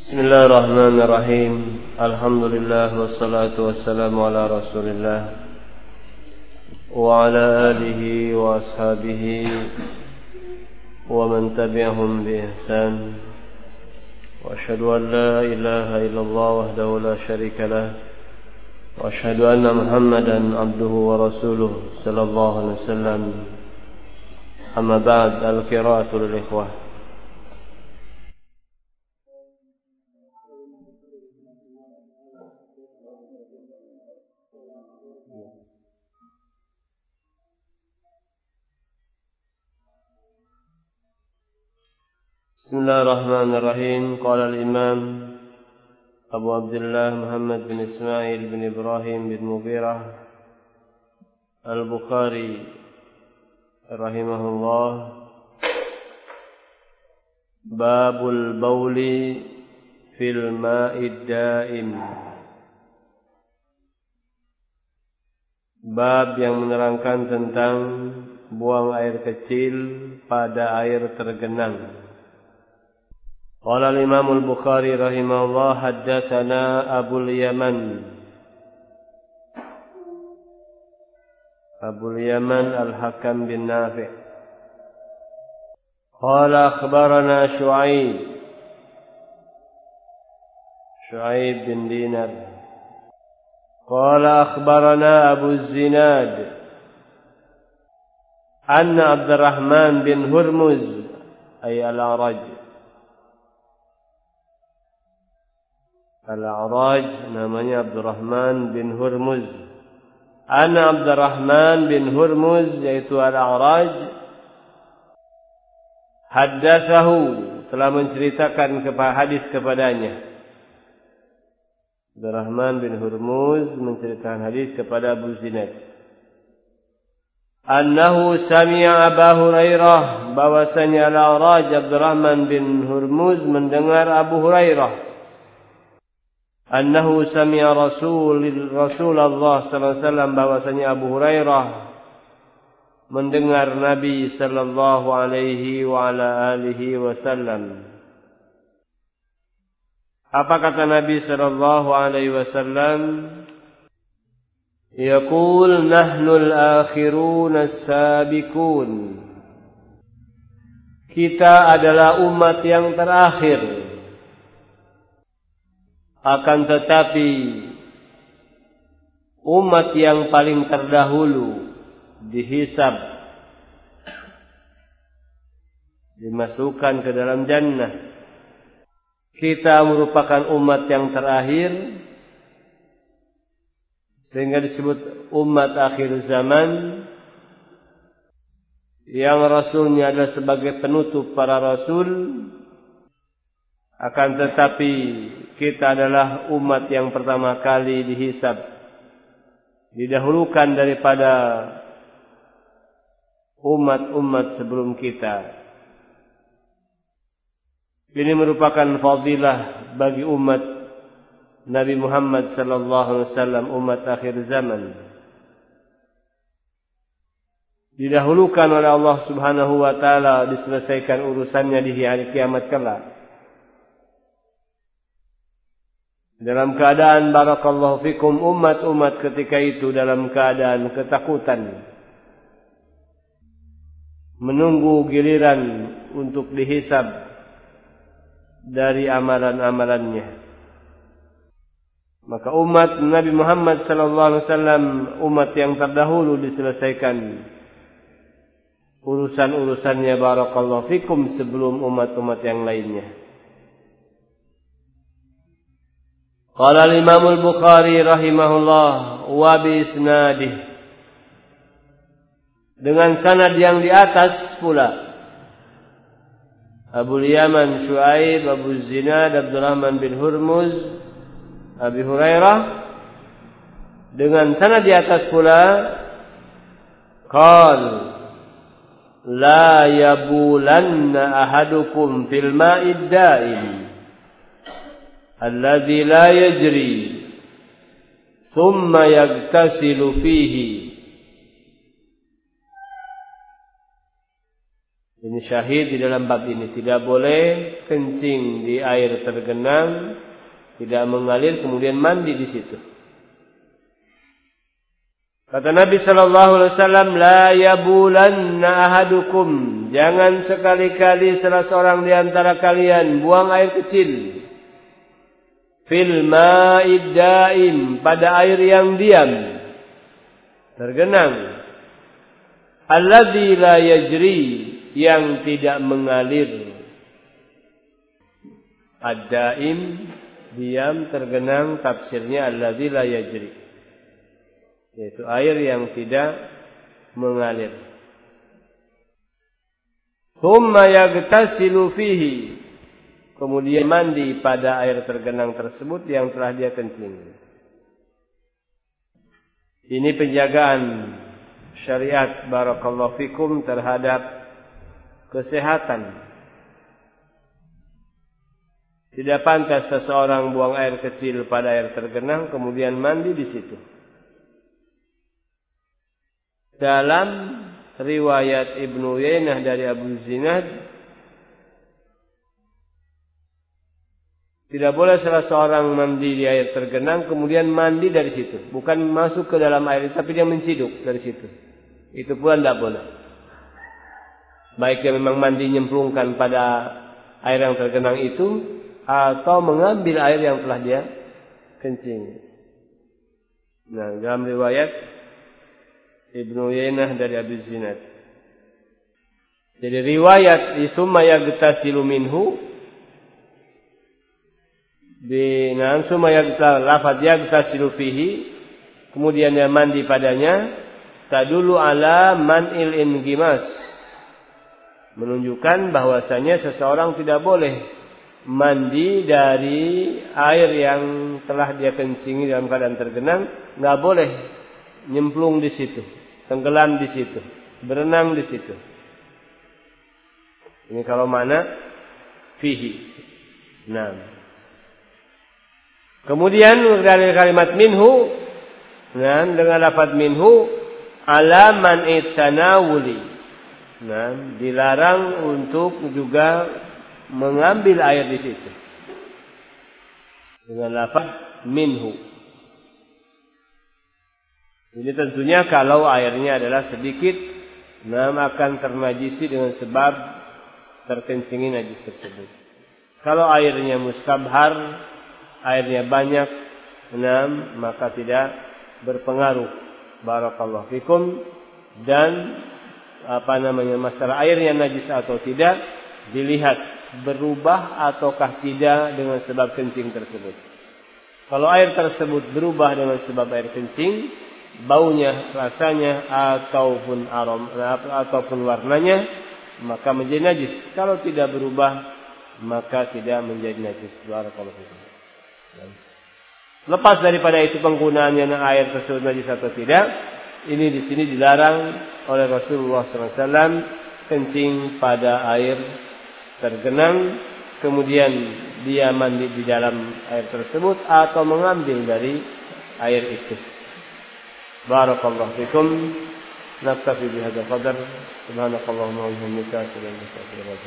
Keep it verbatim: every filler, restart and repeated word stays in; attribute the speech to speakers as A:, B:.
A: Bismillahirrahmanirrahim. Alhamdulillah wassalatu wassalamu ala Rasulillah wa ala alihi wa ashabihi wa man tabi'ahum bi ihsan. Wa asyhadu an la ilaha illallah wahdahu la syarika lah wa asyhadu anna Muhammadan abduhu wa rasuluh sallallahu alaihi wasallam. Amma ba'd, al-qira'atu lil ikhwah. Bismillahirrahmanirrahim. Qala al-Imam Abu Abdullah Muhammad bin Ismail bin Ibrahim bin Mughirah Al-Bukhari rahimahullah, Babul Bauli fil Ma'id Daim. Bab yang menerangkan tentang buang air kecil pada air tergenang. Qala al-Imam al-Bukhari rahimahullah, haddatsana Abul Yaman Abul Yaman al-Hakam bin Nafi'. Qala akhbarana Shu'aib Shu'aib bin Dinar. Qala akhbarana Abu Zinad anna Abdurrahman bin Hurmuz ay al-A'raj Al-A'raj namanya Abdurrahman bin Hurmuz. Ana Abdurrahman bin Hurmuz yaitu Al-A'raj haddatsahu telah menceritakan kepada hadis kepadanya. Abdurrahman bin Hurmuz menceritakan hadis kepada Abu Zinad. Annahu sami'a Abu Hurairah, bahwasanya Al-A'raj Abdurrahman bin Hurmuz mendengar Abu Hurairah. Annahu sami'a Rasul Rasulullah sallallahu alaihi wasallam, bahwasanya Abu Hurairah mendengar Nabi sallallahu alaihi wa ala alihi wasallam. Apa kata Nabi sallallahu alaihi wasallam? Yaqul nahnu al-akhirun as-sabiqun. Kita adalah umat yang terakhir. Akan tetapi umat yang paling terdahulu dihisab, dimasukkan ke dalam jannah. Kita merupakan umat yang terakhir, sehingga disebut umat akhir zaman, yang rasulnya adalah sebagai penutup para rasul. Akan tetapi kita adalah umat yang pertama kali dihisab, didahulukan daripada umat-umat sebelum kita. Ini merupakan fadilah bagi umat Nabi Muhammad sallallahu alaihi wasallam, umat akhir zaman. Didahulukan oleh Allah Subhanahu wa taala, diselesaikan urusannya di hari kiamat kelak. Dalam keadaan barakallahu fikum, umat-umat ketika itu dalam keadaan ketakutan, menunggu giliran untuk dihisab dari amalan-amalannya. Maka umat Nabi Muhammad sallallahu alaihi wasallam, umat yang terdahulu, diselesaikan urusan-urusannya barakallahu fikum sebelum umat-umat yang lainnya. Qala al-Imam al-Bukhari rahimahullah wa bi isnadih, dengan sanad yang di atas pula. Abu Yaman Shu'aib, Abu Zinad Abdurrahman bin Hurmuz, Abi Hurairah, dengan sanad di atas pula. Qal la yabulanna ahadukum fil ma'id da'im alladhi la yajri thumma yagtasilu fihi Ini syahid di dalam bab ini. Tidak boleh kencing di air tergenang, tidak mengalir kemudian mandi di situ. Kata Nabi sallallahu alaihi wasallam, la yabulanna ahadukum, jangan sekali-kali salah seorang di antara kalian buang air kecil fil ma'id daim, pada air yang diam tergenang, alladzi la yajri, yang tidak mengalir. Ad-daim, diam, tergenang, tafsirnya alladzi la yajri, yaitu air yang tidak mengalir. Tsumma yagtasilu fihi, kemudian mandi pada air tergenang tersebut yang telah dia kencing. Ini penjagaan syariat barakallahu fikum terhadap kesehatan. Tidak pantas seseorang buang air kecil pada air tergenang kemudian mandi di situ. Dalam riwayat Ibnu Uyainah dari Abu Zinad, tidak boleh salah seorang mandi di air tergenang kemudian mandi dari situ. Bukan masuk ke dalam air, tapi dia menciduk dari situ. Itu pula tidak boleh. Baik dia memang mandi nyemplungkan pada air yang tergenang itu, atau mengambil air yang telah dia kencing. Nah, dalam riwayat Ibnu Uyainah dari Abu Zinad. Jadi riwayat isumma yagtasilu minhu, di nan summa yagtal lafaz yagtasilu fihi, kemudian dia mandi padanya, tadulu ala man'il ingimas, menunjukkan bahwasanya seseorang tidak boleh mandi dari air yang telah dia kencingi dalam keadaan tergenang. Nggak boleh nyemplung di situ, tenggelam di situ, berenang di situ. Ini kalau mana fihi. Nah, kemudian dari kalimat minhu, nah, dengan lafaz minhu, ala man itanawuli, nah, dilarang untuk juga mengambil air di situ dengan lafaz minhu. Ini tentunya kalau airnya adalah sedikit, nah, akan ternajisi dengan sebab terkencingi najis tersebut. Kalau airnya mustabhar, airnya banyak, nah, maka tidak berpengaruh. Barakallahu fikum. Dan apa namanya, masalah airnya najis atau tidak dilihat berubah ataukah tidak dengan sebab kencing tersebut. Kalau air tersebut berubah dengan sebab air kencing, baunya, rasanya ataupun aroma ataupun warnanya, maka menjadi najis. Kalau tidak berubah, maka tidak menjadi najis. Barakallahu fikum. Lepas daripada itu penggunaannya air tersebut najis atau tidak, ini di sini dilarang oleh Rasulullah sallallahu alaihi wasallam kencing pada air tergenang, kemudian dia mandi di dalam air tersebut atau mengambil dari air itu. Barakallahu fikum. Naktafi bihadzal qadar. Subhanakallahumma wa bihamdika, asyhadu an la ilaha illa anta